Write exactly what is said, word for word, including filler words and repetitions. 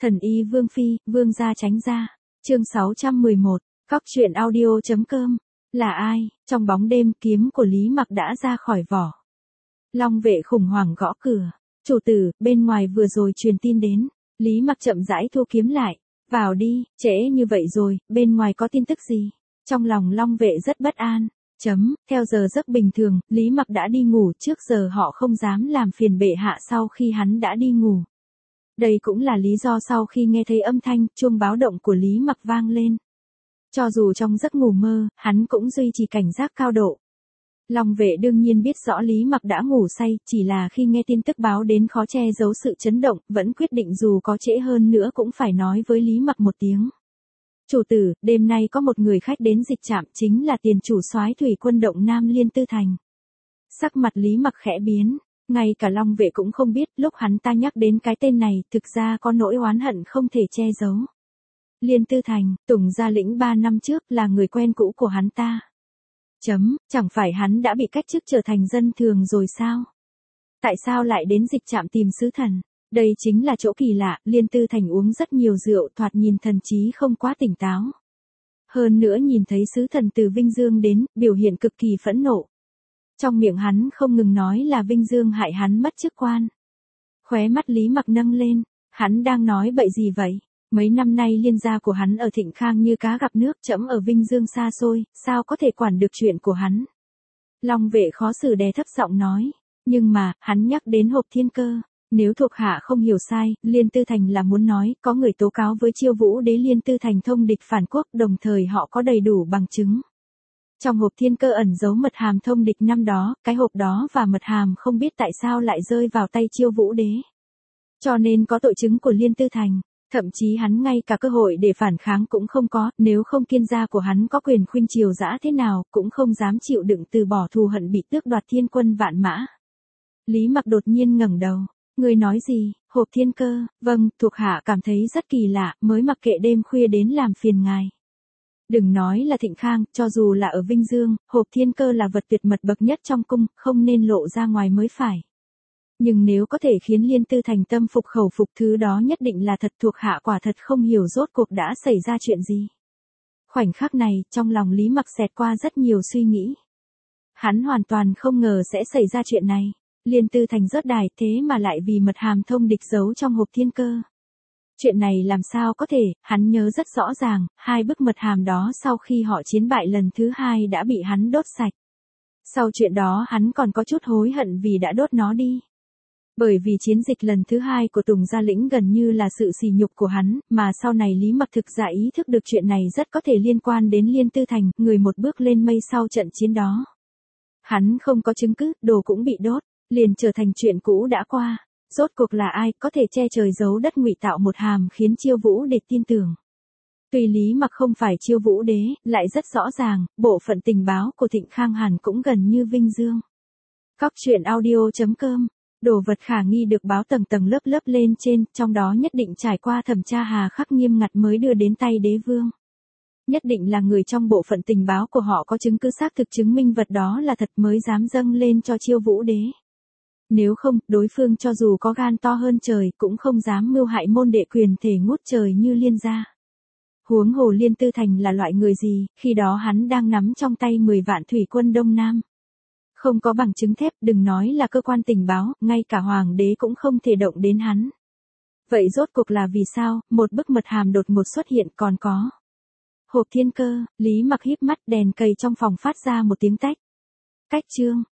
Thần y Vương Phi, Vương gia tránh ra. Chương sáu trăm mười một, Cóc truyện audio.com. Là ai? Trong bóng đêm, kiếm của Lý Mặc đã ra khỏi vỏ. Long vệ khủng hoảng gõ cửa. Chủ tử, bên ngoài vừa rồi truyền tin đến. Lý Mặc chậm rãi thu kiếm lại. Vào đi, trễ như vậy rồi, bên ngoài có tin tức gì? Trong lòng Long vệ rất bất an. Chấm, theo giờ giấc bình thường, Lý Mặc đã đi ngủ, trước giờ họ không dám làm phiền bệ hạ sau khi hắn đã đi ngủ. Đây cũng là lý do sau khi nghe thấy âm thanh, chuông báo động của Lý Mặc vang lên. Cho dù trong giấc ngủ mơ, hắn cũng duy trì cảnh giác cao độ. Long vệ đương nhiên biết rõ Lý Mặc đã ngủ say, chỉ là khi nghe tin tức báo đến khó che giấu sự chấn động, vẫn quyết định dù có trễ hơn nữa cũng phải nói với Lý Mặc một tiếng. Chủ tử, đêm nay có một người khách đến dịch trạm, chính là tiền chủ soái thủy quân động Nam Liên Tư Thành. Sắc mặt Lý Mặc khẽ biến, ngay cả Long vệ cũng không biết, lúc hắn ta nhắc đến cái tên này, thực ra có nỗi oán hận không thể che giấu. Liên Tư Thành, Tùng gia lĩnh ba năm trước, là người quen cũ của hắn ta. Chấm, chẳng phải hắn đã bị cách chức trở thành dân thường rồi sao? Tại sao lại đến dịch trạm tìm sứ thần? Đây chính là chỗ kỳ lạ, Liên Tư Thành uống rất nhiều rượu, thoạt nhìn thần trí không quá tỉnh táo. Hơn nữa nhìn thấy sứ thần từ Vinh Dương đến, biểu hiện cực kỳ phẫn nộ. Trong miệng hắn không ngừng nói là Vinh Dương hại hắn mất chức quan. Khóe mắt Lý Mặc nâng lên, hắn đang nói bậy gì vậy? Mấy năm nay liên gia của hắn ở Thịnh Khang như cá gặp nước, trẫm ở Vinh Dương xa xôi, sao có thể quản được chuyện của hắn? Long vệ khó xử đè thấp giọng nói, nhưng mà, hắn nhắc đến hộp thiên cơ. Nếu thuộc hạ không hiểu sai, Liên Tư Thành là muốn nói, có người tố cáo với Chiêu Vũ Đế Liên Tư Thành thông địch phản quốc, đồng thời họ có đầy đủ bằng chứng. Trong hộp thiên cơ ẩn giấu mật hàm thông địch năm đó, cái hộp đó và mật hàm không biết tại sao lại rơi vào tay Chiêu Vũ Đế. Cho nên có tội chứng của Liên Tư Thành, thậm chí hắn ngay cả cơ hội để phản kháng cũng không có, nếu không kiên gia của hắn có quyền khuynh triều dã thế nào, cũng không dám chịu đựng từ bỏ thù hận bị tước đoạt thiên quân vạn mã. Lý Mặc đột nhiên ngẩng đầu. Người nói gì? Hộp thiên cơ? Vâng, thuộc hạ cảm thấy rất kỳ lạ, mới mặc kệ đêm khuya đến làm phiền ngài. Đừng nói là Thịnh Khang, cho dù là ở Vinh Dương, hộp thiên cơ là vật tuyệt mật bậc nhất trong cung, không nên lộ ra ngoài mới phải. Nhưng nếu có thể khiến Liên Tư Thành tâm phục khẩu phục, thứ đó nhất định là thật, thuộc hạ quả thật không hiểu rốt cuộc đã xảy ra chuyện gì. Khoảnh khắc này, trong lòng Lý Mặc xẹt qua rất nhiều suy nghĩ. Hắn hoàn toàn không ngờ sẽ xảy ra chuyện này. Liên Tư Thành rớt đài, thế mà lại vì mật hàm thông địch giấu trong hộp thiên cơ. Chuyện này làm sao có thể, hắn nhớ rất rõ ràng, hai bức mật hàm đó sau khi họ chiến bại lần thứ hai đã bị hắn đốt sạch. Sau chuyện đó hắn còn có chút hối hận vì đã đốt nó đi. Bởi vì chiến dịch lần thứ hai của Tùng gia lĩnh gần như là sự sỉ nhục của hắn, mà sau này Lý Mặc thực ra ý thức được chuyện này rất có thể liên quan đến Liên Tư Thành, người một bước lên mây sau trận chiến đó. Hắn không có chứng cứ, đồ cũng bị đốt. Liền trở thành chuyện cũ đã qua. Rốt cuộc là ai có thể che trời giấu đất ngụy tạo một hàm khiến Chiêu Vũ Đế tin tưởng. Tuy Lý Mặc không phải Chiêu Vũ Đế, lại rất rõ ràng, bộ phận tình báo của Thịnh Khang hẳn cũng gần như Vinh Dương. Cóc truyện audio.com. Đồ vật khả nghi được báo tầng tầng lớp lớp lên trên, trong đó nhất định trải qua thẩm tra hà khắc nghiêm ngặt mới đưa đến tay đế vương. Nhất định là người trong bộ phận tình báo của họ có chứng cứ xác thực chứng minh vật đó là thật mới dám dâng lên cho Chiêu Vũ Đế. Nếu không, đối phương cho dù có gan to hơn trời cũng không dám mưu hại môn đệ quyền thể ngút trời như Liên gia. Huống hồ Liên Tư Thành là loại người gì, khi đó hắn đang nắm trong tay mười vạn thủy quân Đông Nam. Không có bằng chứng thép, đừng nói là cơ quan tình báo, ngay cả hoàng đế cũng không thể động đến hắn. Vậy rốt cuộc là vì sao, một bức mật hàm đột ngột xuất hiện còn có. Hộp thiên cơ, Lý Mặc híp mắt, đèn cầy trong phòng phát ra một tiếng tách. Cách chương.